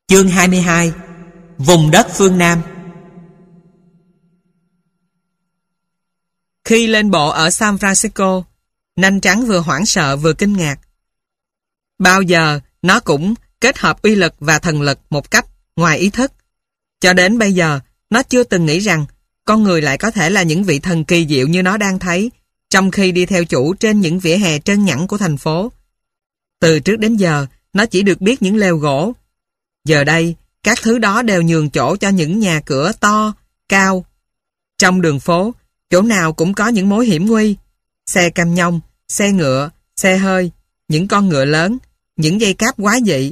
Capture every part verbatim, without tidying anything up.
Chương hai mươi hai. Vùng đất phương Nam. Khi lên bộ ở San Francisco, Nanh Trắng vừa hoảng sợ vừa kinh ngạc. Bao giờ nó cũng kết hợp uy lực và thần lực một cách ngoài ý thức. Cho đến bây giờ, nó chưa từng nghĩ rằng con người lại có thể là những vị thần kỳ diệu như nó đang thấy trong khi đi theo chủ trên những vỉa hè trơn nhẵn của thành phố. Từ trước đến giờ, nó chỉ được biết những lều gỗ. Giờ đây, các thứ đó đều nhường chỗ cho những nhà cửa to, cao. Trong đường phố, chỗ nào cũng có những mối hiểm nguy. Xe cam nhông, xe ngựa, xe hơi, những con ngựa lớn, những dây cáp quái dị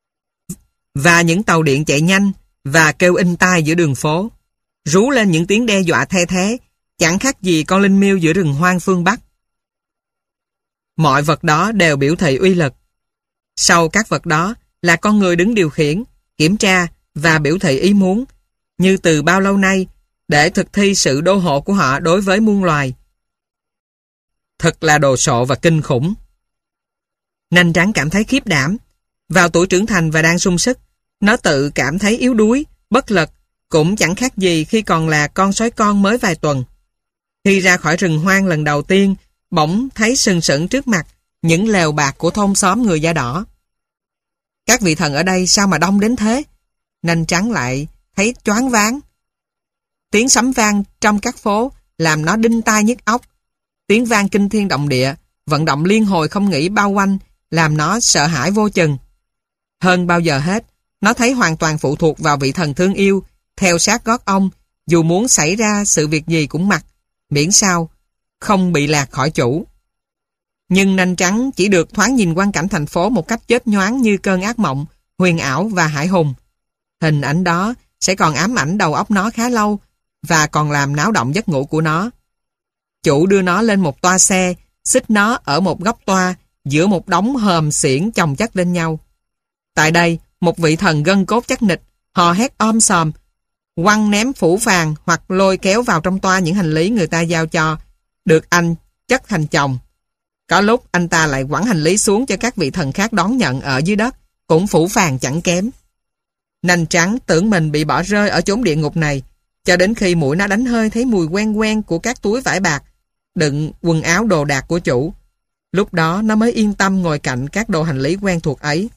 và những tàu điện chạy nhanh và kêu inh tai giữa đường phố. Rú lên những tiếng đe dọa the thé, chẳng khác gì con linh miêu giữa rừng hoang phương Bắc. Mọi vật đó đều biểu thị uy lực. Sau các vật đó là con người đứng điều khiển, kiểm tra và biểu thị ý muốn, như từ bao lâu nay, để thực thi sự đô hộ của họ đối với muôn loài. Thật là đồ sộ và kinh khủng. Nanh Trắng cảm thấy khiếp đảm. Vào tuổi trưởng thành và đang sung sức, nó tự cảm thấy yếu đuối, bất lực, cũng chẳng khác gì khi còn là con sói con mới vài tuần. Khi ra khỏi rừng hoang lần đầu tiên, bỗng thấy sừng sững trước mặt những lều bạc của thôn xóm người da đỏ. Các vị thần ở đây sao mà đông đến thế? Nanh Trắng lại thấy choáng váng. Tiếng sấm vang trong các phố làm nó đinh tai nhức óc. Tiếng vang kinh thiên động địa, vận động liên hồi không nghỉ bao quanh, làm nó sợ hãi vô chừng. Hơn bao giờ hết, nó thấy hoàn toàn phụ thuộc vào vị thần thương yêu, theo sát gót ông, dù muốn xảy ra sự việc gì cũng mặc, miễn sao không bị lạc khỏi chủ. Nhưng Nanh Trắng chỉ được thoáng nhìn quang cảnh thành phố một cách chớp nhoáng như cơn ác mộng, huyền ảo và hãi hùng. Hình ảnh đó sẽ còn ám ảnh đầu óc nó khá lâu và còn làm náo động giấc ngủ của nó. Chủ đưa nó lên một toa xe, xích nó ở một góc toa giữa một đống hòm xiển chồng chất lên nhau. Tại đây, một vị thần gân cốt chắc nịch, hò hét om sòm, quăng ném phủ phàng hoặc lôi kéo vào trong toa những hành lý người ta giao cho, được anh chất thành chồng. Có lúc anh ta lại quẳng hành lý xuống cho các vị thần khác đón nhận ở dưới đất, cũng phủ phàng chẳng kém. Nanh Trắng tưởng mình bị bỏ rơi ở chốn địa ngục này, cho đến khi mũi nó đánh hơi thấy mùi quen quen của các túi vải bạc, đựng quần áo đồ đạc của chủ. Lúc đó nó mới yên tâm ngồi cạnh các đồ hành lý quen thuộc ấy.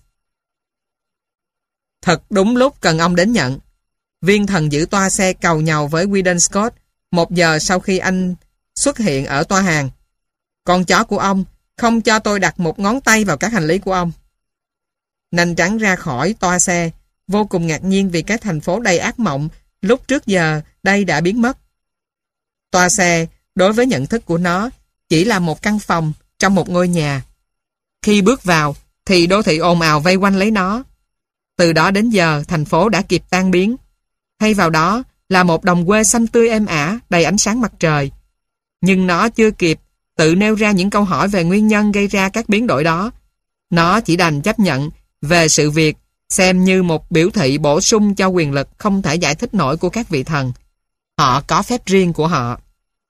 Thật đúng lúc cần ông đến nhận. Viên thần giữ toa xe càu nhàu với Weedon Scott một giờ sau khi anh xuất hiện ở toa hàng. Con chó của ông không cho tôi đặt một ngón tay vào các hành lý của ông. Nanh Trắng ra khỏi toa xe, vô cùng ngạc nhiên vì cái thành phố đầy ác mộng lúc trước giờ đây đã biến mất. Toa xe, đối với nhận thức của nó, chỉ là một căn phòng trong một ngôi nhà. Khi bước vào, thì đô thị ồn ào vây quanh lấy nó. Từ đó đến giờ, thành phố đã kịp tan biến. Thay vào đó là một đồng quê xanh tươi êm ả, đầy ánh sáng mặt trời. Nhưng nó chưa kịp tự nêu ra những câu hỏi về nguyên nhân gây ra các biến đổi đó. Nó chỉ đành chấp nhận về sự việc, xem như một biểu thị bổ sung cho quyền lực không thể giải thích nổi của các vị thần. Họ có phép riêng của họ.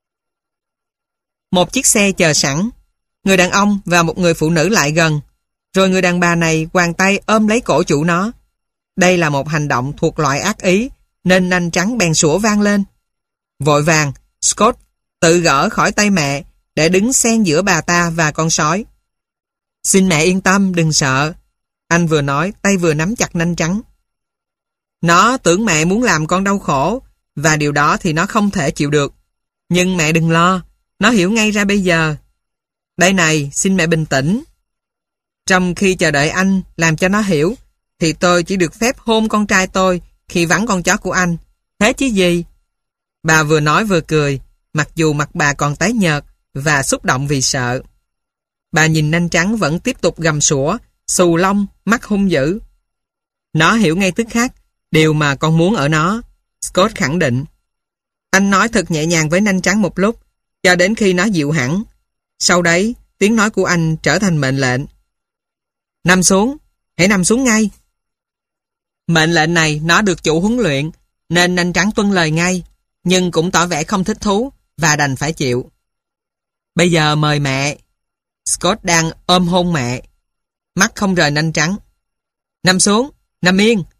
Một chiếc xe chờ sẵn. Người đàn ông và một người phụ nữ lại gần. Rồi người đàn bà này quàng tay ôm lấy cổ chủ nó. Đây là một hành động thuộc loại ác ý, nên Nanh Trắng bèn sủa vang lên. Vội vàng, Scott tự gỡ khỏi tay mẹ để đứng xen giữa bà ta và con sói. Xin mẹ yên tâm, đừng sợ. Anh vừa nói, tay vừa nắm chặt Nanh Trắng. Nó tưởng mẹ muốn làm con đau khổ, và điều đó thì nó không thể chịu được. Nhưng mẹ đừng lo, nó hiểu ngay ra bây giờ. Đây này, xin mẹ bình tĩnh. Trong khi chờ đợi anh làm cho nó hiểu, thì tôi chỉ được phép hôn con trai tôi khi vắng con chó của anh. Thế chứ gì? Bà vừa nói vừa cười, mặc dù mặt bà còn tái nhợt và xúc động vì sợ. Bà nhìn Nanh Trắng vẫn tiếp tục gầm sủa, xù lông, mắt hung dữ. Nó hiểu ngay tức khắc điều mà con muốn ở nó, Scott khẳng định. Anh nói thật nhẹ nhàng với Nanh Trắng một lúc, cho đến khi nó dịu hẳn. Sau đấy, tiếng nói của anh trở thành mệnh lệnh. Nằm xuống, hãy nằm xuống ngay. Mệnh lệnh này nó được chủ huấn luyện, nên Nanh Trắng tuân lời ngay, nhưng cũng tỏ vẻ không thích thú và đành phải chịu. Bây giờ mời mẹ. Scott đang ôm hôn mẹ, mắt không rời Nanh Trắng. Nằm xuống, nằm yên,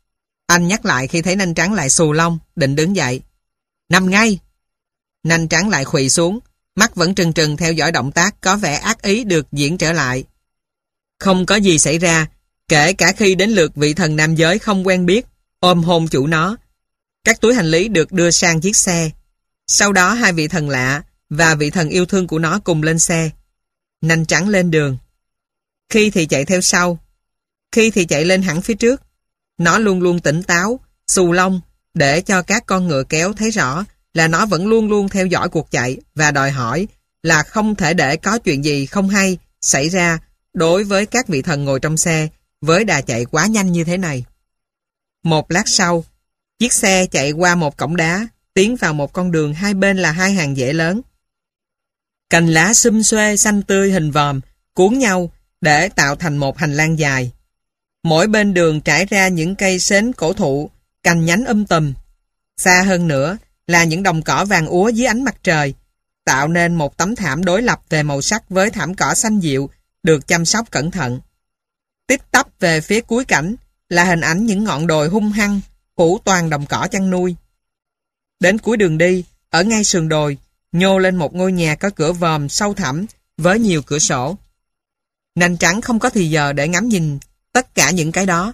Anh nhắc lại khi thấy nanh trắng lại xù lông, định đứng dậy. Nằm ngay! Nanh trắng lại khuỵu xuống, mắt vẫn trừng trừng theo dõi động tác có vẻ ác ý được diễn trở lại. Không có gì xảy ra, kể cả khi đến lượt vị thần nam giới không quen biết, ôm hôn chủ nó. Các túi hành lý được đưa sang chiếc xe. Sau đó hai vị thần lạ và vị thần yêu thương của nó cùng lên xe. Nanh trắng lên đường. Khi thì chạy theo sau, khi thì chạy lên hẳn phía trước. Nó luôn luôn tỉnh táo, xù lông, để cho các con ngựa kéo thấy rõ là nó vẫn luôn luôn theo dõi cuộc chạy và đòi hỏi là không thể để có chuyện gì không hay xảy ra đối với các vị thần ngồi trong xe với đà chạy quá nhanh như thế này. Một lát sau, chiếc xe chạy qua một cổng đá, tiến vào một con đường hai bên là hai hàng rễ lớn. Cành lá xum xuê xanh tươi hình vòm cuốn nhau để tạo thành một hành lang dài. Mỗi bên đường trải ra những cây sến cổ thụ, cành nhánh um tùm. Xa hơn nữa là những đồng cỏ vàng úa dưới ánh mặt trời, tạo nên một tấm thảm đối lập về màu sắc với thảm cỏ xanh dịu được chăm sóc cẩn thận. Tít tắp về phía cuối cảnh là hình ảnh những ngọn đồi hung hăng, phủ toàn đồng cỏ chăn nuôi. Đến cuối đường đi, ở ngay sườn đồi, nhô lên một ngôi nhà có cửa vòm sâu thẳm với nhiều cửa sổ. Nanh trắng không có thì giờ để ngắm nhìn tất cả những cái đó.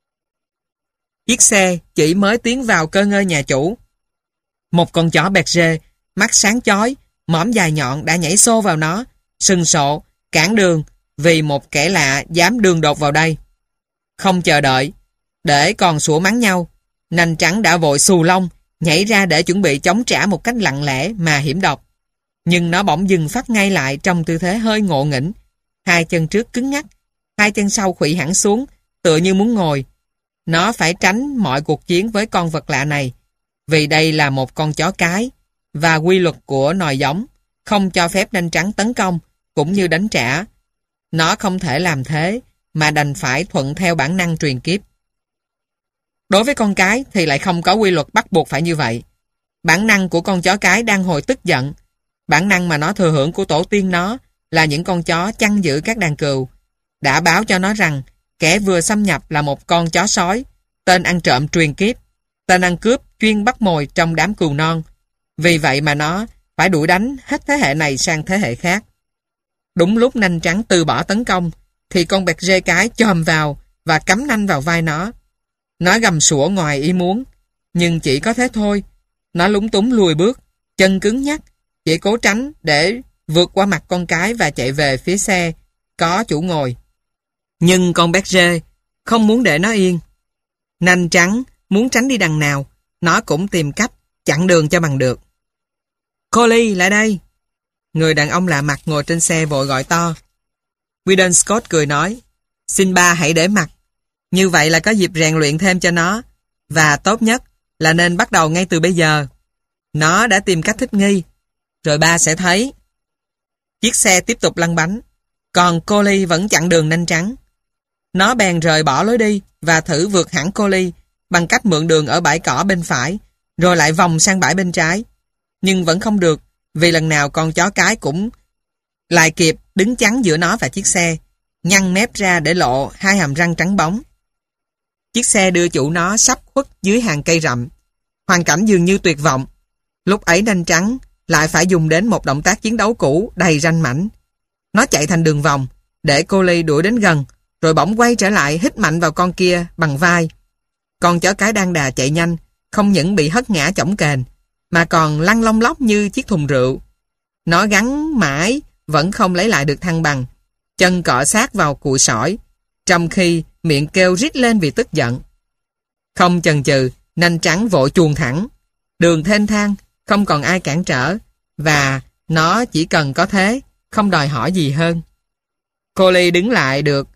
Chiếc xe chỉ mới tiến vào cơ ngơi nhà chủ. Một con chó Berger, mắt sáng chói, mõm dài nhọn đã nhảy xô vào nó, sừng sộ, cản đường vì một kẻ lạ dám đường đột vào đây. Không chờ đợi, để còn sủa mắng nhau, nanh trắng đã vội xù lông, nhảy ra để chuẩn bị chống trả một cách lặng lẽ mà hiểm độc. Nhưng nó bỗng dừng phát ngay lại trong tư thế hơi ngộ nghĩnh. Hai chân trước cứng ngắc, hai chân sau khuỵu hẳn xuống, tựa như muốn ngồi. Nó phải tránh mọi cuộc chiến với con vật lạ này, vì đây là một con chó cái, và quy luật của nòi giống không cho phép nanh trắng tấn công, cũng như đánh trả. Nó không thể làm thế, mà đành phải thuận theo bản năng truyền kiếp. Đối với con cái thì lại không có quy luật bắt buộc phải như vậy. Bản năng của con chó cái đang hồi tức giận. Bản năng mà nó thừa hưởng của tổ tiên nó là những con chó chăn giữ các đàn cừu, đã báo cho nó rằng kẻ vừa xâm nhập là một con chó sói, tên ăn trộm truyền kiếp, tên ăn cướp chuyên bắt mồi trong đám cừu non. Vì vậy mà nó phải đuổi đánh hết thế hệ này sang thế hệ khác. Đúng lúc nanh trắng từ bỏ tấn công, thì con Berger cái chồm vào và cắm nanh vào vai nó. Nó gầm sủa ngoài ý muốn, nhưng chỉ có thế thôi. Nó lúng túng lùi bước, chân cứng nhắc, chỉ cố tránh để vượt qua mặt con cái và chạy về phía xe có chủ ngồi. Nhưng con Berger không muốn để nó yên. Nanh trắng muốn tránh đi đằng nào, nó cũng tìm cách chặn đường cho bằng được. Collie, lại đây! Người đàn ông lạ mặt ngồi trên xe vội gọi to. Weedon Scott cười nói, xin ba hãy để mặt. Như vậy là có dịp rèn luyện thêm cho nó, và tốt nhất là nên bắt đầu ngay từ bây giờ. Nó đã tìm cách thích nghi, rồi ba sẽ thấy. Chiếc xe tiếp tục lăn bánh, còn Collie vẫn chặn đường nanh trắng. Nó bèn rời bỏ lối đi và thử vượt hẳn Collie bằng cách mượn đường ở bãi cỏ bên phải, rồi lại vòng sang bãi bên trái. Nhưng vẫn không được, vì lần nào con chó cái cũng lại kịp đứng chắn giữa nó và chiếc xe, nhăn mép ra để lộ hai hàm răng trắng bóng. Chiếc xe đưa chủ nó sắp khuất dưới hàng cây rậm. Hoàn cảnh dường như tuyệt vọng. Lúc ấy nanh trắng lại phải dùng đến một động tác chiến đấu cũ đầy ranh mãnh. Nó chạy thành đường vòng để Collie đuổi đến gần, rồi bỗng quay trở lại hít mạnh vào con kia bằng vai. Con chó cái đang đà chạy nhanh, không những bị hất ngã chổng kềnh, mà còn lăn lông lóc như chiếc thùng rượu. Nó gắng mãi vẫn không lấy lại được thăng bằng, chân cọ sát vào cùi sỏi, trong khi miệng kêu rít lên vì tức giận. Không chần chừ, nanh trắng vội chuồn thẳng. Đường thênh thang, không còn ai cản trở, và nó chỉ cần có thế, không đòi hỏi gì hơn. Collie đứng lại được,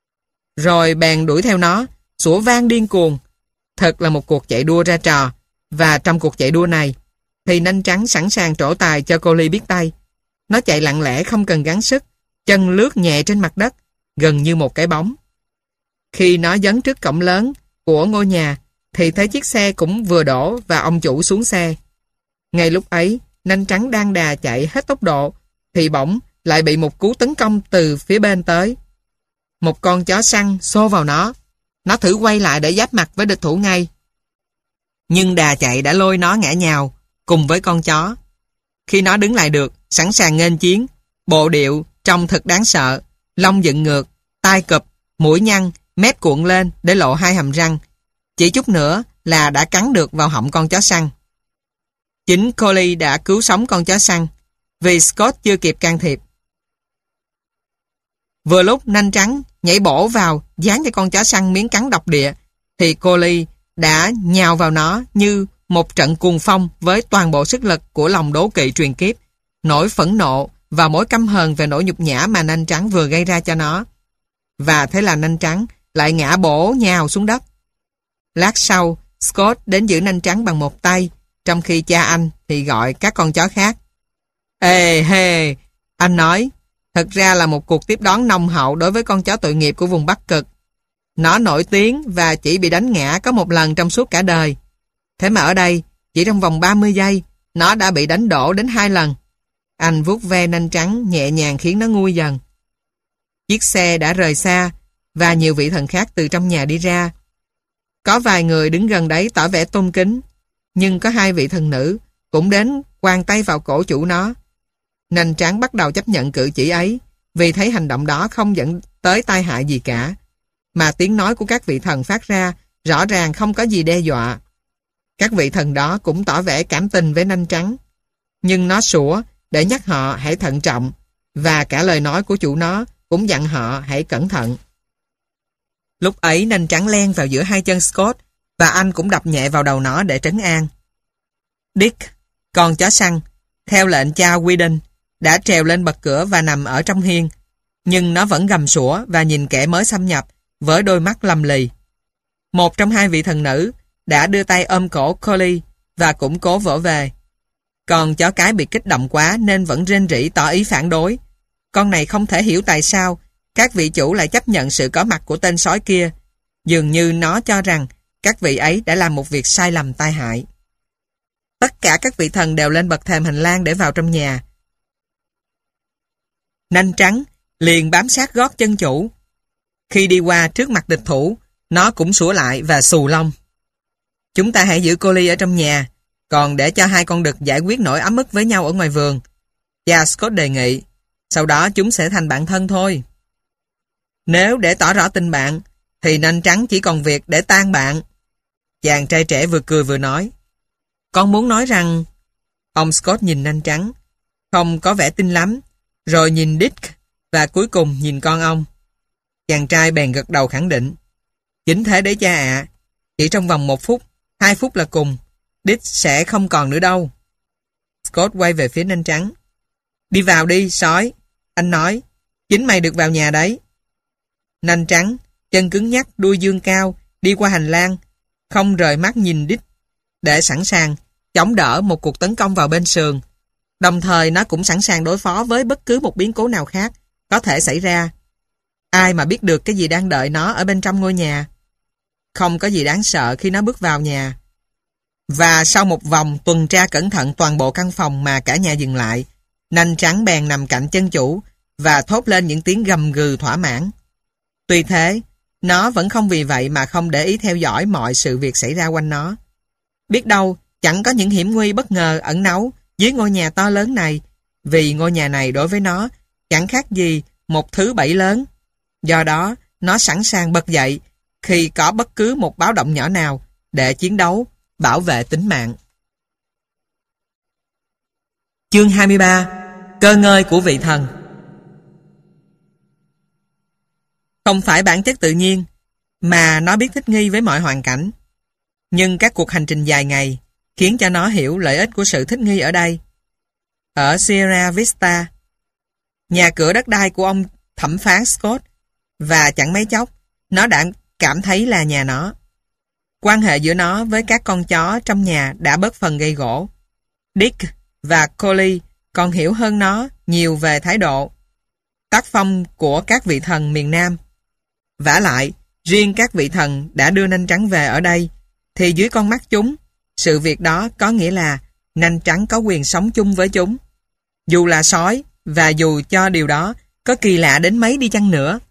rồi bèn đuổi theo nó, sủa vang điên cuồng. Thật là một cuộc chạy đua ra trò, và trong cuộc chạy đua này, thì nanh trắng sẵn sàng trổ tài cho Collie biết tay. Nó chạy lặng lẽ không cần gắng sức, chân lướt nhẹ trên mặt đất, gần như một cái bóng. Khi nó dấn trước cổng lớn của ngôi nhà, thì thấy chiếc xe cũng vừa đổ và ông chủ xuống xe. Ngay lúc ấy, nanh trắng đang đà chạy hết tốc độ, thì bỗng lại bị một cú tấn công từ phía bên tới. Một con chó săn xô vào nó. nó thử quay lại để giáp mặt với địch thủ ngay. Nhưng đà chạy đã lôi nó ngã nhào cùng với con chó. Khi nó đứng lại được, sẵn sàng nghênh chiến, bộ điệu trông thật đáng sợ, lông dựng ngược, tai cụp, mũi nhăn, mép cuộn lên để lộ hai hàm răng. Chỉ chút nữa là đã cắn được vào họng con chó săn. Chính Collie đã cứu sống con chó săn, vì Scott chưa kịp can thiệp. Vừa lúc nanh trắng nhảy bổ vào dán cho con chó săn miếng cắn độc địa, thì Collie đã nhào vào nó như một trận cuồng phong với toàn bộ sức lực của lòng đố kỵ truyền kiếp, nỗi phẫn nộ và mối căm hờn về nỗi nhục nhã mà nanh trắng vừa gây ra cho nó. Và thế là nanh trắng lại ngã bổ nhào xuống đất. Lát sau, Scott đến giữ nanh trắng bằng một tay, trong khi cha anh thì gọi các con chó khác. Ê hê, anh nói, thật ra là một cuộc tiếp đón nồng hậu đối với con chó tội nghiệp của vùng Bắc Cực. Nó nổi tiếng và chỉ bị đánh ngã có một lần trong suốt cả đời. Thế mà ở đây, chỉ trong vòng ba mươi giây, nó đã bị đánh đổ đến hai lần. Anh vuốt ve nanh trắng nhẹ nhàng khiến nó nguôi dần. Chiếc xe đã rời xa và nhiều vị thần khác từ trong nhà đi ra. Có vài người đứng gần đấy tỏ vẻ tôn kính, nhưng có hai vị thần nữ cũng đến quàng tay vào cổ chủ nó. Nanh trắng bắt đầu chấp nhận cử chỉ ấy vì thấy hành động đó không dẫn tới tai hại gì cả, mà tiếng nói của các vị thần phát ra rõ ràng không có gì đe dọa. Các vị thần đó cũng tỏ vẻ cảm tình với nanh trắng, nhưng nó sủa để nhắc họ hãy thận trọng, và cả lời nói của chủ nó cũng dặn họ hãy cẩn thận. Lúc ấy nanh trắng len vào giữa hai chân Scott, và anh cũng đập nhẹ vào đầu nó để trấn an. Dick, con chó săn, theo lệnh cha Whedon, đã trèo lên bậc cửa và nằm ở trong hiên, nhưng nó vẫn gầm sủa và nhìn kẻ mới xâm nhập với đôi mắt lầm lì. Một trong hai vị thần nữ đã đưa tay ôm cổ Collie và cũng cố vỗ về. Còn chó cái bị kích động quá nên vẫn rên rỉ tỏ ý phản đối. Con này không thể hiểu tại sao các vị chủ lại chấp nhận sự có mặt của tên sói kia. Dường như nó cho rằng các vị ấy đã làm một việc sai lầm tai hại. Tất cả các vị thần đều lên bậc thềm hành lang để vào trong nhà. Nanh trắng liền bám sát gót chân chủ. Khi đi qua trước mặt địch thủ, nó cũng sủa lại và xù lông. Chúng ta hãy giữ Collie ở trong nhà, còn để cho hai con đực giải quyết nỗi ấm ức với nhau ở ngoài vườn. Cha Scott đề nghị, sau đó chúng sẽ thành bạn thân thôi. Nếu để tỏ rõ tình bạn, thì nanh trắng chỉ còn việc để tan bạn. Chàng trai trẻ vừa cười vừa nói. Con muốn nói rằng... Ông Scott nhìn nanh trắng, không có vẻ tin lắm, rồi nhìn Dick và cuối cùng nhìn con ông. Chàng trai bèn gật đầu khẳng định. Chính thế đấy cha ạ. Chỉ trong vòng một phút, hai phút là cùng, Dick sẽ không còn nữa đâu. Scott quay về phía nanh trắng. Đi vào đi, sói. Anh nói, chính mày được vào nhà đấy. Nanh trắng, chân cứng nhắc, đuôi dương cao, đi qua hành lang, không rời mắt nhìn Dick, để sẵn sàng chống đỡ một cuộc tấn công vào bên sườn. Đồng thời nó cũng sẵn sàng đối phó với bất cứ một biến cố nào khác có thể xảy ra. Ai mà biết được cái gì đang đợi nó ở bên trong ngôi nhà. Không có gì đáng sợ khi nó bước vào nhà. Và sau một vòng tuần tra cẩn thận toàn bộ căn phòng mà cả nhà dừng lại, nanh trắng bèn nằm cạnh chân chủ và thốt lên những tiếng gầm gừ thỏa mãn. Tuy thế, nó vẫn không vì vậy mà không để ý theo dõi mọi sự việc xảy ra quanh nó. Biết đâu, chẳng có những hiểm nguy bất ngờ ẩn náu dưới ngôi nhà to lớn này, vì ngôi nhà này đối với nó chẳng khác gì một thứ bẫy lớn. Do đó, nó sẵn sàng bật dậy khi có bất cứ một báo động nhỏ nào để chiến đấu, bảo vệ tính mạng. Chương hai mươi ba. Cơ ngơi của vị thần. Không phải bản chất tự nhiên, mà nó biết thích nghi với mọi hoàn cảnh. Nhưng các cuộc hành trình dài ngày khiến cho nó hiểu lợi ích của sự thích nghi ở đây. Ở Sierra Vista, nhà cửa đất đai của ông thẩm phán Scott, và chẳng mấy chốc, nó đã cảm thấy là nhà nó. Quan hệ giữa nó với các con chó trong nhà đã bớt phần gây gổ. Dick và Collie còn hiểu hơn nó nhiều về thái độ, tác phong của các vị thần miền Nam. Vả lại, riêng các vị thần đã đưa nanh trắng về ở đây, thì dưới con mắt chúng, sự việc đó có nghĩa là nanh trắng có quyền sống chung với chúng. Dù là sói, và dù cho điều đó có kỳ lạ đến mấy đi chăng nữa.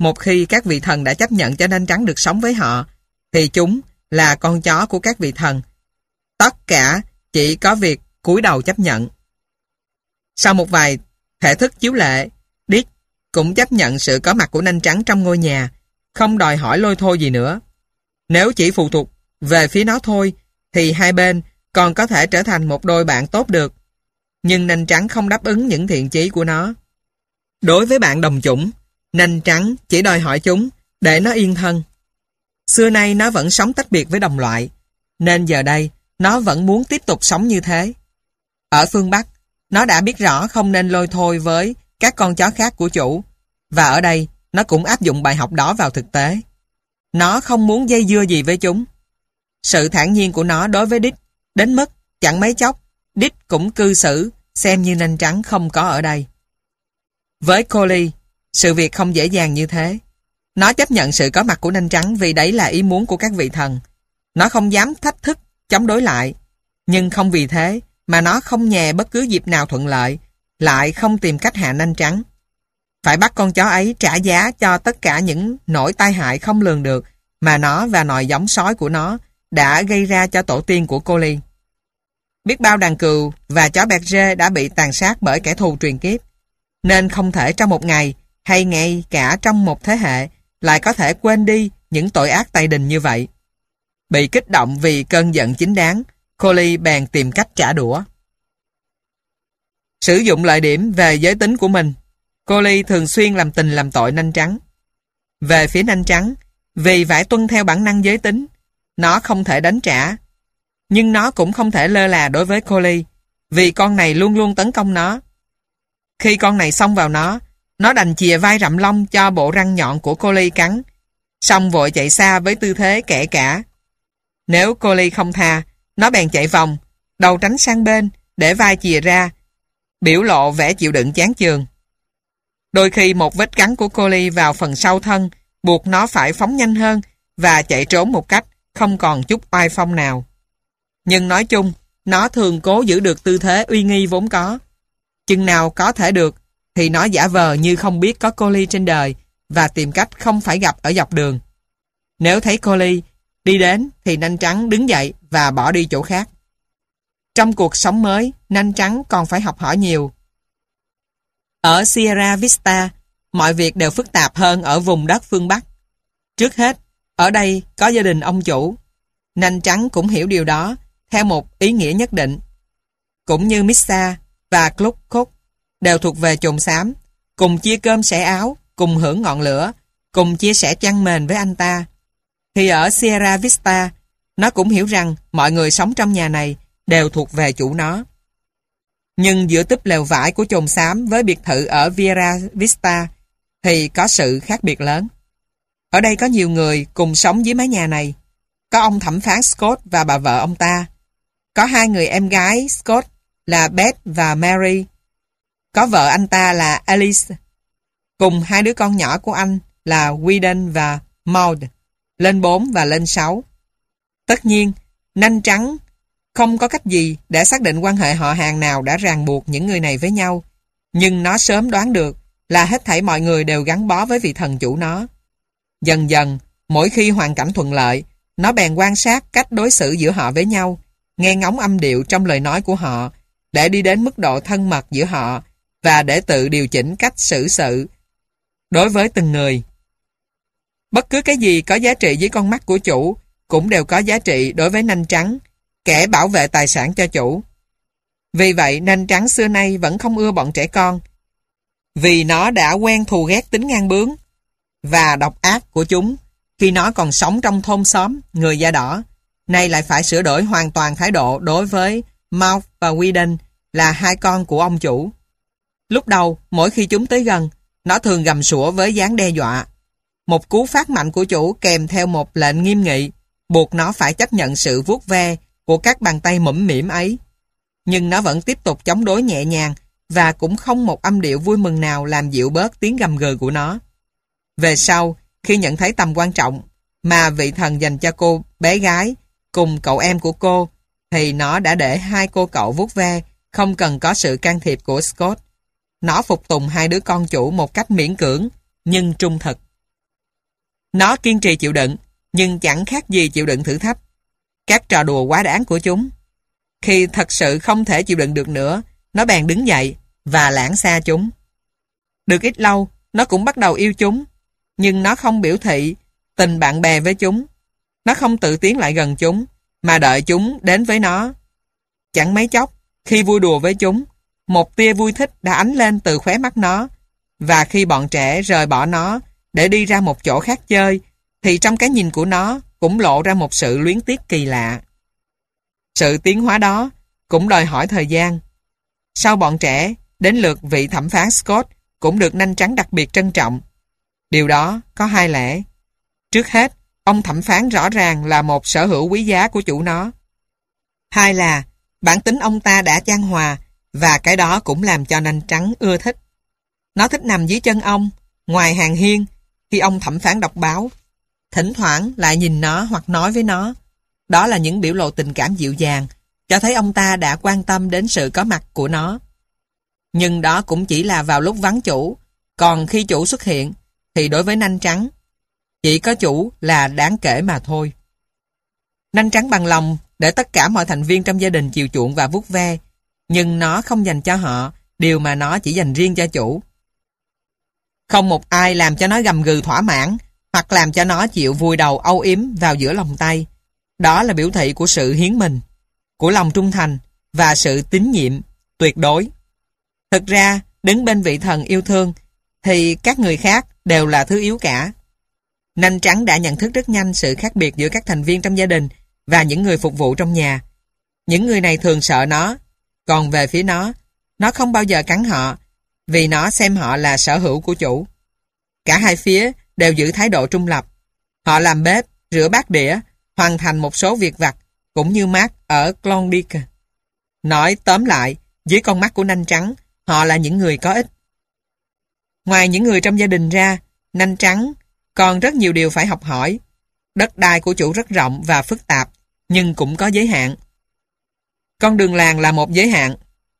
một khi các vị thần đã chấp nhận cho nanh trắng được sống với họ, thì chúng là con chó của các vị thần. Tất cả chỉ có việc cúi đầu chấp nhận. Sau một vài thể thức chiếu lệ, Dick cũng chấp nhận sự có mặt của nanh trắng trong ngôi nhà, không đòi hỏi lôi thôi gì nữa. Nếu chỉ phụ thuộc về phía nó thôi, thì hai bên còn có thể trở thành một đôi bạn tốt được. Nhưng nanh trắng không đáp ứng những thiện chí của nó. Đối với bạn đồng chủng, nanh trắng chỉ đòi hỏi chúng để nó yên thân. Xưa nay nó vẫn sống tách biệt với đồng loại, nên giờ đây nó vẫn muốn tiếp tục sống như thế. Ở phương Bắc, nó đã biết rõ không nên lôi thôi với các con chó khác của chủ, và ở đây nó cũng áp dụng bài học đó vào thực tế. Nó không muốn dây dưa gì với chúng. Sự thản nhiên của nó đối với Dick đến mức chẳng mấy chốc Dick cũng cư xử xem như nanh trắng không có ở đây. Với Collie, sự việc không dễ dàng như thế. Nó chấp nhận sự có mặt của nanh trắng vì đấy là ý muốn của các vị thần. Nó không dám thách thức, chống đối lại. Nhưng không vì thế mà nó không nhè bất cứ dịp nào thuận lợi, lại không tìm cách hạ nanh trắng. Phải bắt con chó ấy trả giá cho tất cả những nỗi tai hại không lường được mà nó và nòi giống sói của nó đã gây ra cho tổ tiên của Collie. Biết bao đàn cừu và chó Berger đã bị tàn sát bởi kẻ thù truyền kiếp, nên không thể trong một ngày hay ngay cả trong một thế hệ lại có thể quên đi những tội ác tày đình như vậy. Bị kích động vì cơn giận chính đáng, Collie bèn tìm cách trả đũa. Sử dụng lợi điểm về giới tính của mình, Collie thường xuyên làm tình làm tội nanh trắng. Về phía nanh trắng, vì phải tuân theo bản năng giới tính, nó không thể đánh trả. Nhưng nó cũng không thể lơ là đối với Collie, vì con này luôn luôn tấn công nó. Khi con này xông vào nó, nó đành chìa vai rậm lông cho bộ răng nhọn của Collie cắn, xong vội chạy xa với tư thế kể cả. Nếu Collie không tha, nó bèn chạy vòng, đầu tránh sang bên để vai chìa ra, biểu lộ vẻ chịu đựng chán chường. Đôi khi một vết cắn của Collie vào phần sau thân buộc nó phải phóng nhanh hơn và chạy trốn một cách không còn chút oai phong nào. Nhưng nói chung, nó thường cố giữ được tư thế uy nghi vốn có. Chừng nào có thể được thì nó giả vờ như không biết có Collie trên đời và tìm cách không phải gặp ở dọc đường. Nếu thấy Collie đi đến thì nanh trắng đứng dậy và bỏ đi chỗ khác. Trong cuộc sống mới, nanh trắng còn phải học hỏi nhiều. Ở Sierra Vista, mọi việc đều phức tạp hơn ở vùng đất phương Bắc. Trước hết, ở đây có gia đình ông chủ. Nanh trắng cũng hiểu điều đó theo một ý nghĩa nhất định. Cũng như Missa và Cluckcock đều thuộc về chồn xám, cùng chia cơm sẻ áo, cùng hưởng ngọn lửa, cùng chia sẻ chăn mền với anh ta. Thì ở Sierra Vista, nó cũng hiểu rằng mọi người sống trong nhà này đều thuộc về chủ nó. Nhưng giữa túp lều vải của chồn xám với biệt thự ở Sierra Vista thì có sự khác biệt lớn. Ở đây có nhiều người cùng sống dưới mái nhà này. Có ông thẩm phán Scott và bà vợ ông ta. Có hai người em gái Scott là Beth và Mary. Có vợ anh ta là Alice. Cùng hai đứa con nhỏ của anh là Whedon và Maud, lên bốn và lên sáu. Tất nhiên, nanh trắng không có cách gì để xác định quan hệ họ hàng nào đã ràng buộc những người này với nhau, nhưng nó sớm đoán được là hết thảy mọi người đều gắn bó với vị thần chủ nó. Dần dần, mỗi khi hoàn cảnh thuận lợi, nó bèn quan sát cách đối xử giữa họ với nhau, nghe ngóng âm điệu trong lời nói của họ, để đi đến mức độ thân mật giữa họ và để tự điều chỉnh cách xử sự đối với từng người. Bất cứ cái gì có giá trị dưới con mắt của chủ cũng đều có giá trị đối với nanh trắng, kẻ bảo vệ tài sản cho chủ. Vì vậy, nanh trắng xưa nay vẫn không ưa bọn trẻ con, vì nó đã quen thù ghét tính ngang bướng và độc ác của chúng khi nó còn sống trong thôn xóm người da đỏ. Nay lại phải sửa đổi hoàn toàn thái độ đối với Maud và Whedon là hai con của ông chủ. Lúc đầu, mỗi khi chúng tới gần, nó thường gầm sủa với dáng đe dọa. Một cú phát mạnh của chủ kèm theo một lệnh nghiêm nghị buộc nó phải chấp nhận sự vuốt ve của các bàn tay mũm mĩm ấy. Nhưng nó vẫn tiếp tục chống đối nhẹ nhàng và cũng không một âm điệu vui mừng nào làm dịu bớt tiếng gầm gừ của nó. Về sau, khi nhận thấy tầm quan trọng mà vị thần dành cho cô bé gái cùng cậu em của cô, thì nó đã để hai cô cậu vuốt ve, không cần có sự can thiệp của Scott. Nó phục tùng hai đứa con chủ một cách miễn cưỡng, nhưng trung thực. Nó kiên trì chịu đựng, nhưng chẳng khác gì chịu đựng thử thách. Các trò đùa quá đáng của chúng. Khi thật sự không thể chịu đựng được nữa, nó bèn đứng dậy và lãng xa chúng. Được ít lâu, nó cũng bắt đầu yêu chúng, nhưng nó không biểu thị tình bạn bè với chúng. Nó không tự tiến lại gần chúng, mà đợi chúng đến với nó. Chẳng mấy chốc, khi vui đùa với chúng, một tia vui thích đã ánh lên từ khóe mắt nó, và khi bọn trẻ rời bỏ nó để đi ra một chỗ khác chơi, thì trong cái nhìn của nó cũng lộ ra một sự luyến tiếc kỳ lạ. Sự tiến hóa đó cũng đòi hỏi thời gian. Sau bọn trẻ, đến lượt vị thẩm phán Scott cũng được nanh trắng đặc biệt trân trọng. Điều đó có hai lẽ. Trước hết, ông thẩm phán rõ ràng là một sở hữu quý giá của chủ nó. Hai là, bản tính ông ta đã chan hòa, và cái đó cũng làm cho nanh trắng ưa thích. Nó thích nằm dưới chân ông, ngoài hàng hiên, khi ông thẩm phán đọc báo. Thỉnh thoảng lại nhìn nó hoặc nói với nó. Đó là những biểu lộ tình cảm dịu dàng, cho thấy ông ta đã quan tâm đến sự có mặt của nó. Nhưng đó cũng chỉ là vào lúc vắng chủ, còn khi chủ xuất hiện, thì đối với nanh trắng, chỉ có chủ là đáng kể mà thôi. Nanh trắng bằng lòng để tất cả mọi thành viên trong gia đình chiều chuộng và vuốt ve, nhưng nó không dành cho họ điều mà nó chỉ dành riêng cho chủ. Không một ai làm cho nó gầm gừ thỏa mãn, hoặc làm cho nó chịu vùi đầu âu yếm vào giữa lòng tay. Đó là biểu thị của sự hiến mình, của lòng trung thành và sự tín nhiệm tuyệt đối. Thực ra, đứng bên vị thần yêu thương, thì các người khác đều là thứ yếu cả. Nanh trắng đã nhận thức rất nhanh sự khác biệt giữa các thành viên trong gia đình và những người phục vụ trong nhà. Những người này thường sợ nó, còn về phía nó, nó không bao giờ cắn họ, vì nó xem họ là sở hữu của chủ. Cả hai phía đều giữ thái độ trung lập. Họ làm bếp, rửa bát đĩa, hoàn thành một số việc vặt, cũng như Mark ở Klondike. Nói tóm lại, dưới con mắt của nanh trắng, họ là những người có ích. Ngoài những người trong gia đình ra, nanh trắng còn rất nhiều điều phải học hỏi. Đất đai của chủ rất rộng và phức tạp, nhưng cũng có giới hạn. Con đường làng là một giới hạn.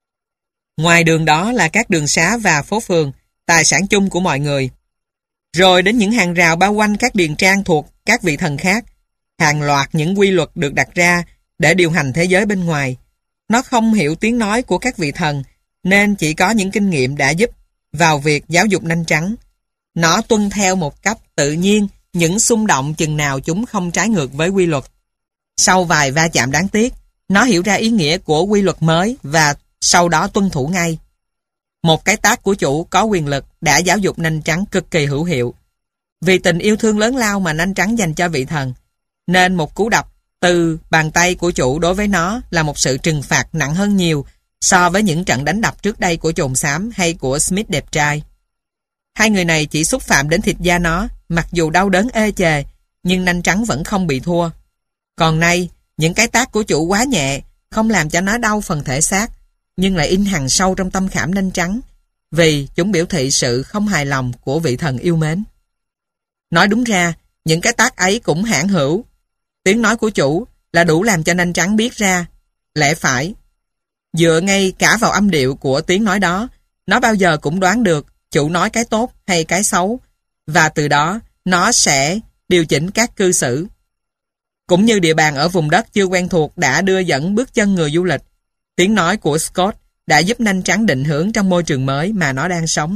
Ngoài đường đó là các đường xá và phố phường, tài sản chung của mọi người. Rồi đến những hàng rào bao quanh các điền trang thuộc các vị thần khác, hàng loạt những quy luật được đặt ra để điều hành thế giới bên ngoài. Nó không hiểu tiếng nói của các vị thần, nên chỉ có những kinh nghiệm đã giúp vào việc giáo dục nanh trắng. Nó tuân theo một cách tự nhiên những xung động chừng nào chúng không trái ngược với quy luật. Sau vài va chạm đáng tiếc, nó hiểu ra ý nghĩa của quy luật mới và sau đó tuân thủ ngay. Một cái tát của chủ có quyền lực đã giáo dục nanh trắng cực kỳ hữu hiệu. Vì tình yêu thương lớn lao mà nanh trắng dành cho vị thần, nên một cú đập từ bàn tay của chủ đối với nó là một sự trừng phạt nặng hơn nhiều so với những trận đánh đập trước đây của chồn xám hay của Smith đẹp trai. Hai người này chỉ xúc phạm đến thịt da nó, mặc dù đau đớn ê chề, nhưng nanh trắng vẫn không bị thua. Còn nay, những cái tát của chủ quá nhẹ, không làm cho nó đau phần thể xác, nhưng lại in hằn sâu trong tâm khảm nanh trắng, vì chúng biểu thị sự không hài lòng của vị thần yêu mến. Nói đúng ra, những cái tát ấy cũng hãn hữu. Tiếng nói của chủ là đủ làm cho nanh trắng biết ra, lẽ phải. Dựa ngay cả vào âm điệu của tiếng nói đó, nó bao giờ cũng đoán được chủ nói cái tốt hay cái xấu, và từ đó nó sẽ điều chỉnh các cư xử. Cũng như địa bàn ở vùng đất chưa quen thuộc đã đưa dẫn bước chân người du lịch, tiếng nói của Scott đã giúp nanh trắng định hướng trong môi trường mới mà nó đang sống.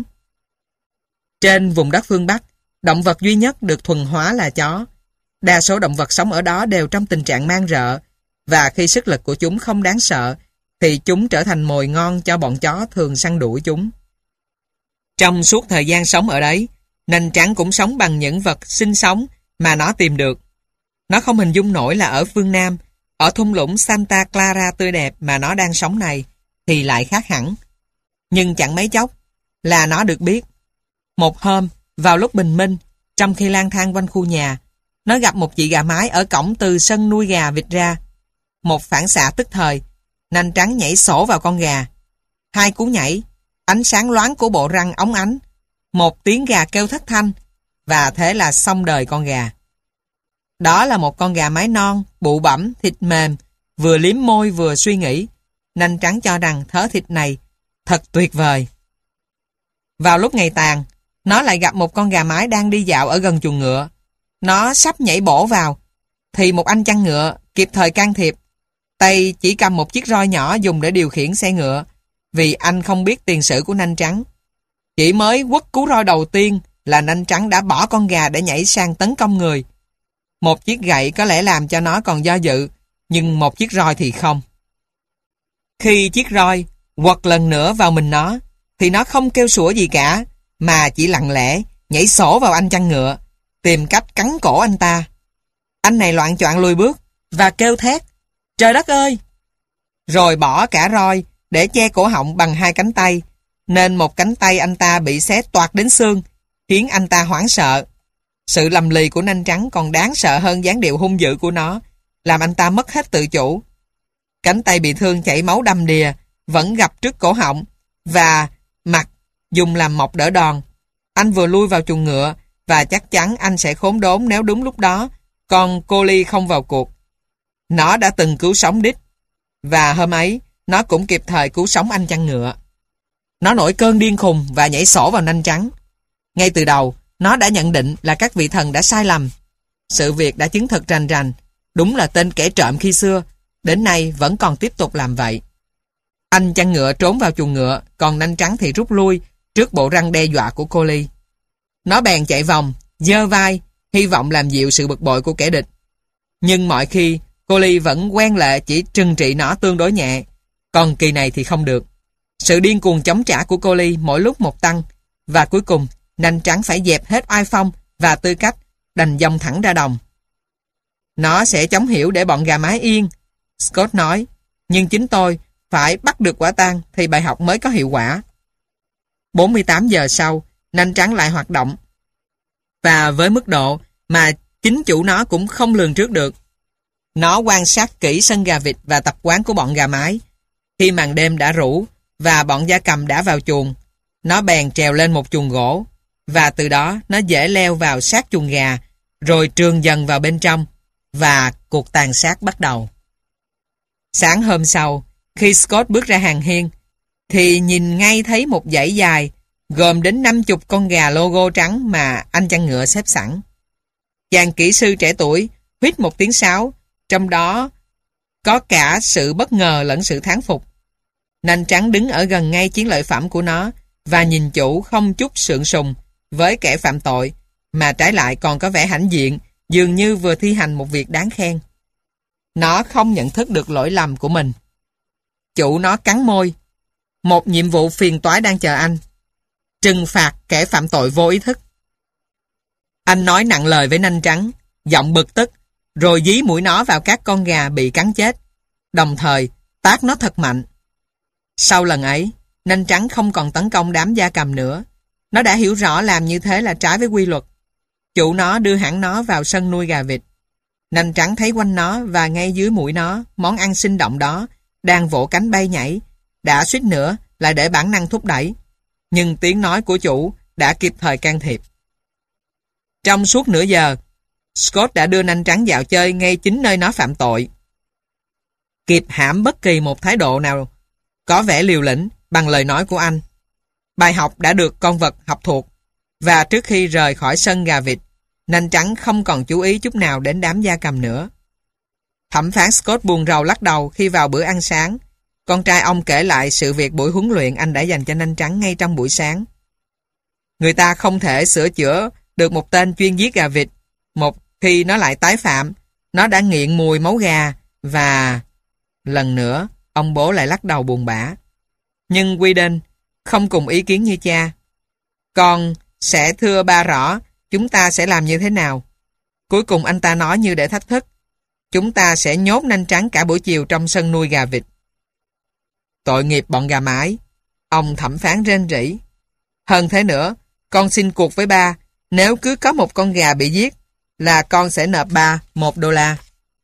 Trên vùng đất phương Bắc, động vật duy nhất được thuần hóa là chó. Đa số động vật sống ở đó đều trong tình trạng man rợ, và khi sức lực của chúng không đáng sợ, thì chúng trở thành mồi ngon cho bọn chó thường săn đuổi chúng. Trong suốt thời gian sống ở đấy, nanh trắng cũng sống bằng những vật sinh sống mà nó tìm được. Nó không hình dung nổi là ở phương Nam, ở thung lũng Santa Clara tươi đẹp mà nó đang sống này, thì lại khác hẳn. Nhưng chẳng mấy chốc là nó được biết. Một hôm, vào lúc bình minh, trong khi lang thang quanh khu nhà, nó gặp một chị gà mái ở cổng từ sân nuôi gà vịt ra. Một phản xạ tức thời, nanh trắng nhảy sổ vào con gà. Hai cú nhảy, ánh sáng loáng của bộ răng óng ánh, một tiếng gà kêu thất thanh, và thế là xong đời con gà. Đó là một con gà mái non, bụ bẫm, thịt mềm, vừa liếm môi vừa suy nghĩ. Nanh trắng cho rằng thớ thịt này thật tuyệt vời. Vào lúc ngày tàn, nó lại gặp một con gà mái đang đi dạo ở gần chuồng ngựa. nó sắp nhảy bổ vào, thì một anh chăn ngựa kịp thời can thiệp. Tay chỉ cầm một chiếc roi nhỏ dùng để điều khiển xe ngựa, vì anh không biết tiền sử của nanh trắng. Chỉ mới quất cú roi đầu tiên là nanh trắng đã bỏ con gà để nhảy sang tấn công người. Một chiếc gậy có lẽ làm cho nó còn do dự, nhưng một chiếc roi thì không. Khi chiếc roi quật lần nữa vào mình nó, thì nó không kêu sủa gì cả, mà chỉ lặng lẽ nhảy sổ vào anh chăn ngựa, tìm cách cắn cổ anh ta. Anh này loạng choạng lùi bước và kêu thét, trời đất ơi! Rồi bỏ cả roi để che cổ họng bằng hai cánh tay, nên một cánh tay anh ta bị xé toạc đến xương, khiến anh ta hoảng sợ. Sự lầm lì của nanh trắng còn đáng sợ hơn dáng điệu hung dữ của nó, làm anh ta mất hết tự chủ. Cánh tay bị thương chảy máu đầm đìa, vẫn gập trước cổ họng, và mặt dùng làm mọc đỡ đòn. Anh vừa lui vào chuồng ngựa, và chắc chắn anh sẽ khốn đốn nếu đúng lúc đó con Collie không vào cuộc. Nó đã từng cứu sống Dick, và hôm ấy nó cũng kịp thời cứu sống anh chăn ngựa. Nó nổi cơn điên khùng và nhảy sổ vào nanh trắng. Ngay từ đầu, nó đã nhận định là các vị thần đã sai lầm. Sự việc đã chứng thực rành rành, đúng là tên kẻ trộm khi xưa, đến nay vẫn còn tiếp tục làm vậy. Anh chăn ngựa trốn vào chuồng ngựa, còn nanh trắng thì rút lui trước bộ răng đe dọa của Collie. Nó bèn chạy vòng, giơ vai, hy vọng làm dịu sự bực bội của kẻ địch. Nhưng mọi khi, Collie vẫn quen lệ chỉ trừng trị nó tương đối nhẹ, còn kỳ này thì không được. Sự điên cuồng chống trả của Collie mỗi lúc một tăng, và cuối cùng, nanh trắng phải dẹp hết oai phong và tư cách, đành dòng thẳng ra đồng. Nó sẽ chống hiểu để bọn gà mái yên, Scott nói, nhưng chính tôi phải bắt được quả tang thì bài học mới có hiệu quả. bốn mươi tám giờ sau, nanh trắng lại hoạt động, và với mức độ mà chính chủ nó cũng không lường trước được. Nó quan sát kỹ sân gà vịt và tập quán của bọn gà mái. Khi màn đêm đã rủ và bọn gia cầm đã vào chuồng, nó bèn trèo lên một chuồng gỗ, và từ đó nó dễ leo vào sát chuồng gà, rồi trườn dần vào bên trong, và cuộc tàn sát bắt đầu. Sáng hôm sau, khi Scott bước ra hàng hiên, thì nhìn ngay thấy một dãy dài, gồm đến năm chục con gà logo trắng mà anh chăn ngựa xếp sẵn. Chàng kỹ sư trẻ tuổi huýt một tiếng sáo, trong đó có cả sự bất ngờ lẫn sự thán phục. Nanh trắng đứng ở gần ngay chiến lợi phẩm của nó, và nhìn chủ không chút sượng sùng với kẻ phạm tội, mà trái lại còn có vẻ hãnh diện, dường như vừa thi hành một việc đáng khen. Nó không nhận thức được lỗi lầm của mình. Chủ nó cắn môi. Một nhiệm vụ phiền toái đang chờ anh: trừng phạt kẻ phạm tội vô ý thức. Anh nói nặng lời với nanh trắng, giọng bực tức, rồi dí mũi nó vào các con gà bị cắn chết, đồng thời tát nó thật mạnh. Sau lần ấy, nanh trắng không còn tấn công đám gia cầm nữa. Nó đã hiểu rõ làm như thế là trái với quy luật. Chủ nó đưa hẳn nó vào sân nuôi gà vịt. Nanh trắng thấy quanh nó và ngay dưới mũi nó, món ăn sinh động đó đang vỗ cánh bay nhảy, đã suýt nữa lại để bản năng thúc đẩy. Nhưng tiếng nói của chủ đã kịp thời can thiệp. Trong suốt nửa giờ, Scott đã đưa nanh trắng dạo chơi ngay chính nơi nó phạm tội, kịp hãm bất kỳ một thái độ nào có vẻ liều lĩnh bằng lời nói của anh. Bài học đã được con vật học thuộc, và trước khi rời khỏi sân gà vịt, nanh trắng không còn chú ý chút nào đến đám gia cầm nữa. Thẩm phán Scott buồn rầu lắc đầu khi vào bữa ăn sáng. Con trai ông kể lại sự việc buổi huấn luyện anh đã dành cho nanh trắng ngay trong buổi sáng. Người ta không thể sửa chữa được một tên chuyên giết gà vịt. Một khi nó lại tái phạm, nó đã nghiện mùi máu gà, và... Lần nữa, ông bố lại lắc đầu buồn bã. Nhưng Whedon không cùng ý kiến như cha. Con sẽ thưa ba rõ chúng ta sẽ làm như thế nào. Cuối cùng anh ta nói như để thách thức: chúng ta sẽ nhốt nanh trắng cả buổi chiều trong sân nuôi gà vịt. Tội nghiệp bọn gà mái, ông thẩm phán rên rỉ. Hơn thế nữa, con xin cuộc với ba, nếu cứ có một con gà bị giết, là con sẽ nộp ba một đô la.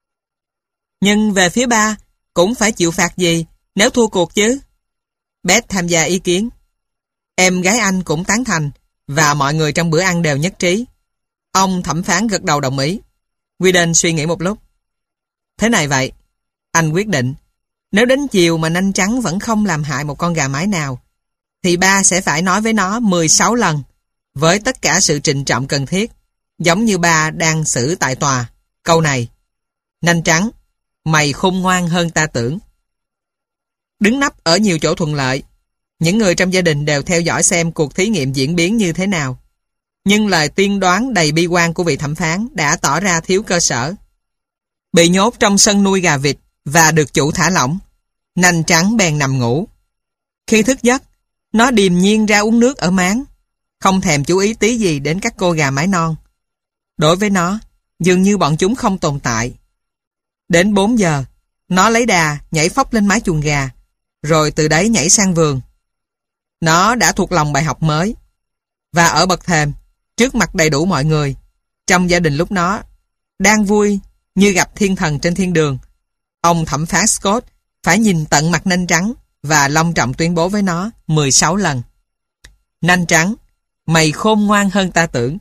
Nhưng về phía ba, cũng phải chịu phạt gì nếu thua cuộc chứ? Beth tham gia ý kiến. Em gái anh cũng tán thành, và mọi người trong bữa ăn đều nhất trí. Ông thẩm phán gật đầu đồng ý. Whedon suy nghĩ một lúc. Thế này vậy, anh quyết định, nếu đến chiều mà nanh trắng vẫn không làm hại một con gà mái nào, thì ba sẽ phải nói với nó mười sáu lần, với tất cả sự trịnh trọng cần thiết, giống như ba đang xử tại tòa. Câu này: Nanh trắng, mày khôn ngoan hơn ta tưởng. Đứng nấp ở nhiều chỗ thuận lợi, những người trong gia đình đều theo dõi xem cuộc thí nghiệm diễn biến như thế nào. Nhưng lời tiên đoán đầy bi quan của vị thẩm phán đã tỏ ra thiếu cơ sở. Bị nhốt trong sân nuôi gà vịt và được chủ thả lỏng, Nanh trắng bèn nằm ngủ. Khi thức giấc, nó điềm nhiên ra uống nước ở máng, không thèm chú ý tí gì đến các cô gà mái non. Đối với nó, dường như bọn chúng không tồn tại. Đến bốn giờ, nó lấy đà nhảy phóc lên mái chuồng gà, rồi từ đấy nhảy sang vườn. Nó đã thuộc lòng bài học mới. Và ở bậc thềm, trước mặt đầy đủ mọi người, trong gia đình lúc nó đang vui như gặp thiên thần trên thiên đường, ông thẩm phán Scott phải nhìn tận mặt Nanh trắng và long trọng tuyên bố với nó mười sáu lần: Nanh trắng, mày khôn ngoan hơn ta tưởng.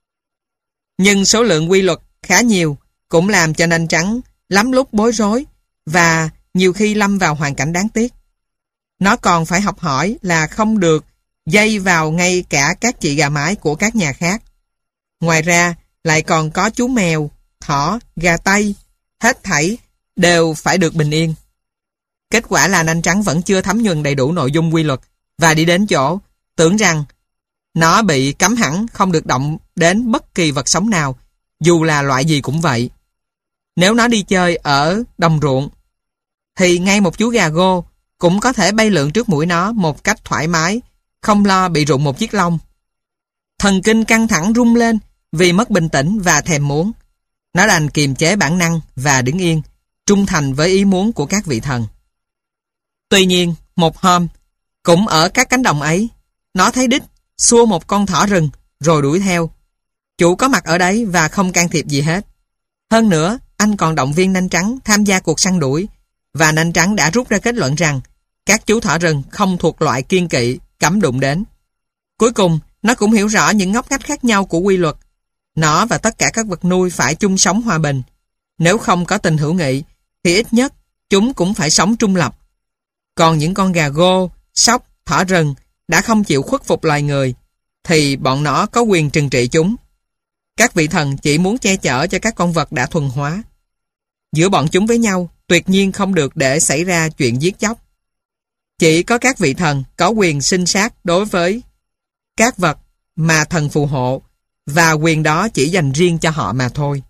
Nhưng số lượng quy luật khá nhiều cũng làm cho Nanh trắng lắm lúc bối rối và nhiều khi lâm vào hoàn cảnh đáng tiếc. Nó còn phải học hỏi là không được dây vào ngay cả các chị gà mái của các nhà khác. Ngoài ra lại còn có chú mèo, thỏ, gà tây, hết thảy đều phải được bình yên. Kết quả là Nanh trắng vẫn chưa thấm nhuần đầy đủ nội dung quy luật và đi đến chỗ tưởng rằng nó bị cấm hẳn không được động đến bất kỳ vật sống nào, dù là loại gì cũng vậy. Nếu nó đi chơi ở đồng ruộng, thì ngay một chú gà gô cũng có thể bay lượn trước mũi nó một cách thoải mái, không lo bị rụng một chiếc lông. Thần kinh căng thẳng rung lên vì mất bình tĩnh và thèm muốn. Nó đành kiềm chế bản năng và đứng yên, trung thành với ý muốn của các vị thần. Tuy nhiên, một hôm, cũng ở các cánh đồng ấy, nó thấy đích xua một con thỏ rừng rồi đuổi theo. Chủ có mặt ở đấy và không can thiệp gì hết. Hơn nữa, anh còn động viên Nanh trắng tham gia cuộc săn đuổi, và Nanh trắng đã rút ra kết luận rằng các chú thỏ rừng không thuộc loại kiêng kỵ, cấm đụng đến. Cuối cùng, nó cũng hiểu rõ những ngóc ngách khác nhau của quy luật. Nó và tất cả các vật nuôi phải chung sống hòa bình. Nếu không có tình hữu nghị, thì ít nhất chúng cũng phải sống trung lập. Còn những con gà gô, sóc, thỏ rừng đã không chịu khuất phục loài người, thì bọn nó có quyền trừng trị chúng. Các vị thần chỉ muốn che chở cho các con vật đã thuần hóa. Giữa bọn chúng với nhau, tuyệt nhiên không được để xảy ra chuyện giết chóc. Chỉ có các vị thần có quyền sinh sát đối với các vật mà thần phù hộ, và quyền đó chỉ dành riêng cho họ mà thôi.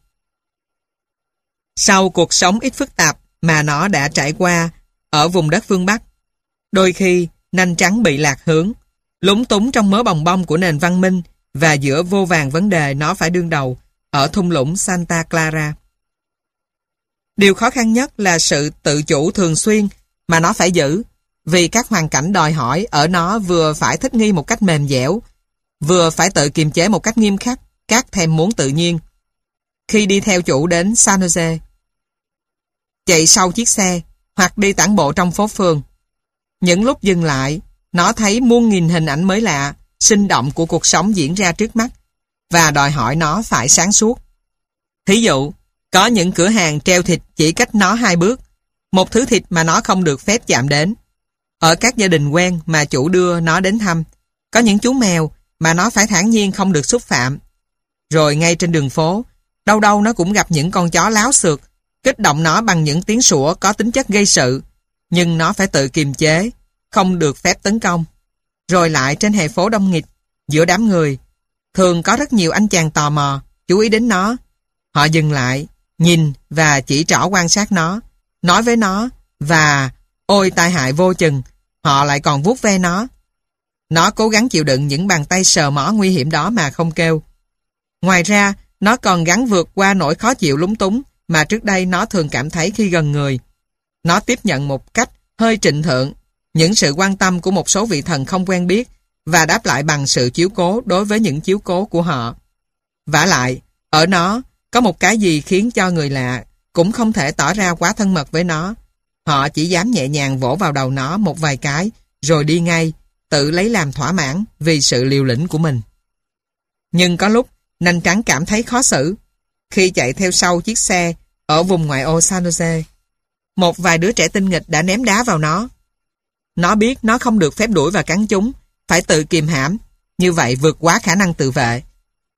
Sau cuộc sống ít phức tạp mà nó đã trải qua ở vùng đất phương Bắc, đôi khi Nanh trắng bị lạc hướng, lúng túng trong mớ bòng bong của nền văn minh và giữa vô vàn vấn đề nó phải đương đầu ở thung lũng Santa Clara. Điều khó khăn nhất là sự tự chủ thường xuyên mà nó phải giữ, vì các hoàn cảnh đòi hỏi ở nó vừa phải thích nghi một cách mềm dẻo, vừa phải tự kiềm chế một cách nghiêm khắc các thèm muốn tự nhiên. Khi đi theo chủ đến San Jose, chạy sau chiếc xe hoặc đi tản bộ trong phố phường, những lúc dừng lại, nó thấy muôn nghìn hình ảnh mới lạ, sinh động của cuộc sống diễn ra trước mắt và đòi hỏi nó phải sáng suốt. Thí dụ, có những cửa hàng treo thịt chỉ cách nó hai bước, một thứ thịt mà nó không được phép chạm đến. Ở các gia đình quen mà chủ đưa nó đến thăm, có những chú mèo mà nó phải thản nhiên không được xúc phạm. Rồi ngay trên đường phố, đâu đâu nó cũng gặp những con chó láo xược, kích động nó bằng những tiếng sủa có tính chất gây sự, nhưng nó phải tự kiềm chế, không được phép tấn công. Rồi lại trên hè phố đông nghịt, giữa đám người, thường có rất nhiều anh chàng tò mò, chú ý đến nó. Họ dừng lại, nhìn và chỉ trỏ quan sát nó, nói với nó, và ôi tai hại vô chừng, họ lại còn vuốt ve nó. Nó cố gắng chịu đựng những bàn tay sờ mó nguy hiểm đó mà không kêu. Ngoài ra, nó còn gắng vượt qua nỗi khó chịu lúng túng mà trước đây nó thường cảm thấy khi gần người. Nó tiếp nhận một cách hơi trịnh thượng những sự quan tâm của một số vị thần không quen biết và đáp lại bằng sự chiếu cố đối với những chiếu cố của họ. Vả lại, ở nó có một cái gì khiến cho người lạ cũng không thể tỏ ra quá thân mật với nó. Họ chỉ dám nhẹ nhàng vỗ vào đầu nó một vài cái rồi đi ngay, tự lấy làm thỏa mãn vì sự liều lĩnh của mình. Nhưng có lúc Nanh trắng cảm thấy khó xử. Khi chạy theo sau chiếc xe ở vùng ngoại ô San Jose, một vài đứa trẻ tinh nghịch đã ném đá vào nó. Nó biết nó không được phép đuổi và cắn chúng, phải tự kìm hãm, như vậy vượt quá khả năng tự vệ.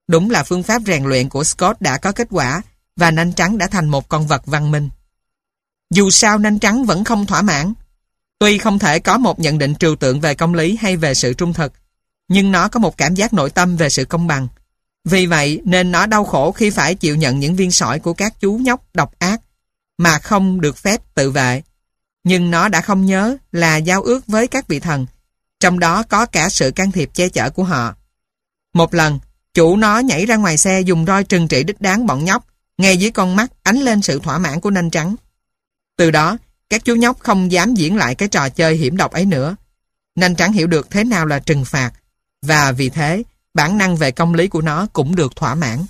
Đúng là phương pháp rèn luyện của Scott đã có kết quả và nanh trắng đã thành một con vật văn minh. Dù sao nanh trắng vẫn không thỏa mãn. Tuy không thể có một nhận định trừu tượng về công lý hay về sự trung thực, nhưng nó có một cảm giác nội tâm về sự công bằng. Vì vậy nên nó đau khổ khi phải chịu nhận những viên sỏi của các chú nhóc độc ác mà không được phép tự vệ. Nhưng nó đã không nhớ là giao ước với các vị thần, trong đó có cả sự can thiệp che chở của họ. Một lần, chủ nó nhảy ra ngoài xe dùng roi trừng trị đích đáng bọn nhóc, ngay dưới con mắt ánh lên sự thỏa mãn của nanh trắng. Từ đó, các chú nhóc không dám diễn lại cái trò chơi hiểm độc ấy nữa. Nanh trắng hiểu được thế nào là trừng phạt, và vì thế, bản năng về công lý của nó cũng được thỏa mãn.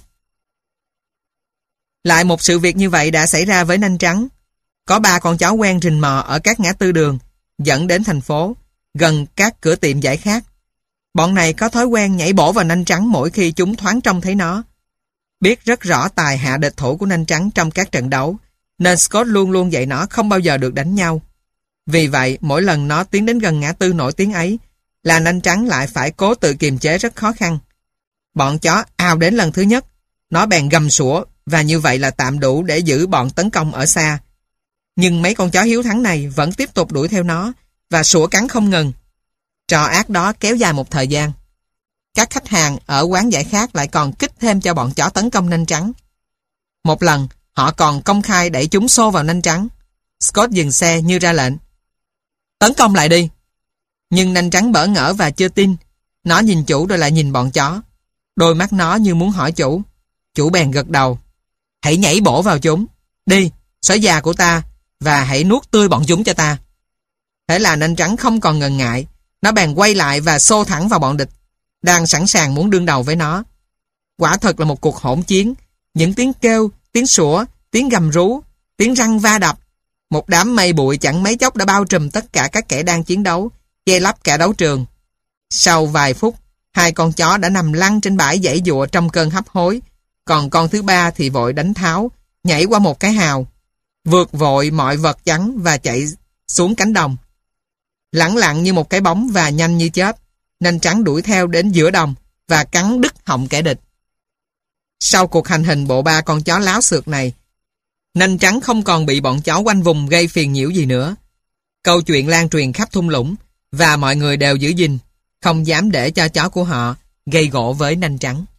Lại một sự việc như vậy đã xảy ra với nanh trắng. Có ba con chó quen rình mò ở các ngã tư đường, dẫn đến thành phố, gần các cửa tiệm giải khát. Bọn này có thói quen nhảy bổ vào nanh trắng mỗi khi chúng thoáng trông thấy nó. Biết rất rõ tài hạ địch thủ của nanh trắng trong các trận đấu, nên Scott luôn luôn dạy nó không bao giờ được đánh nhau. Vì vậy, mỗi lần nó tiến đến gần ngã tư nổi tiếng ấy, là nanh trắng lại phải cố tự kiềm chế rất khó khăn. Bọn chó ào đến lần thứ nhất, nó bèn gầm sủa, và như vậy là tạm đủ để giữ bọn tấn công ở xa. Nhưng mấy con chó hiếu thắng này vẫn tiếp tục đuổi theo nó và sủa cắn không ngừng. Trò ác đó kéo dài một thời gian. Các khách hàng ở quán giải khát lại còn kích thêm cho bọn chó tấn công nanh trắng. Một lần, họ còn công khai đẩy chúng xô vào nanh trắng. Scott dừng xe như ra lệnh. Tấn công lại đi. Nhưng nanh trắng bỡ ngỡ và chưa tin. Nó nhìn chủ rồi lại nhìn bọn chó. Đôi mắt nó như muốn hỏi chủ. Chủ bèn gật đầu. Hãy nhảy bổ vào chúng. Đi, sói già của ta, và hãy nuốt tươi bọn chúng cho ta. Thế là nanh trắng không còn ngần ngại. Nó bèn quay lại và xô thẳng vào bọn địch, đang sẵn sàng muốn đương đầu với nó. Quả thật là một cuộc hỗn chiến. Những tiếng kêu, tiếng sủa, tiếng gầm rú, tiếng răng va đập. Một đám mây bụi chẳng mấy chốc đã bao trùm tất cả các kẻ đang chiến đấu, che lấp cả đấu trường. Sau vài phút, hai con chó đã nằm lăn trên bãi giãy giụa trong cơn hấp hối, còn con thứ ba thì vội đánh tháo, nhảy qua một cái hào, vượt vội mọi vật chắn và chạy xuống cánh đồng. Lẳng lặng như một cái bóng và nhanh như chớp, nanh trắng đuổi theo đến giữa đồng và cắn đứt họng kẻ địch. Sau cuộc hành hình bộ ba con chó láo xược này, nanh trắng không còn bị bọn chó quanh vùng gây phiền nhiễu gì nữa. Câu chuyện lan truyền khắp thung lũng và mọi người đều giữ gìn, không dám để cho chó của họ gây gổ với nanh trắng.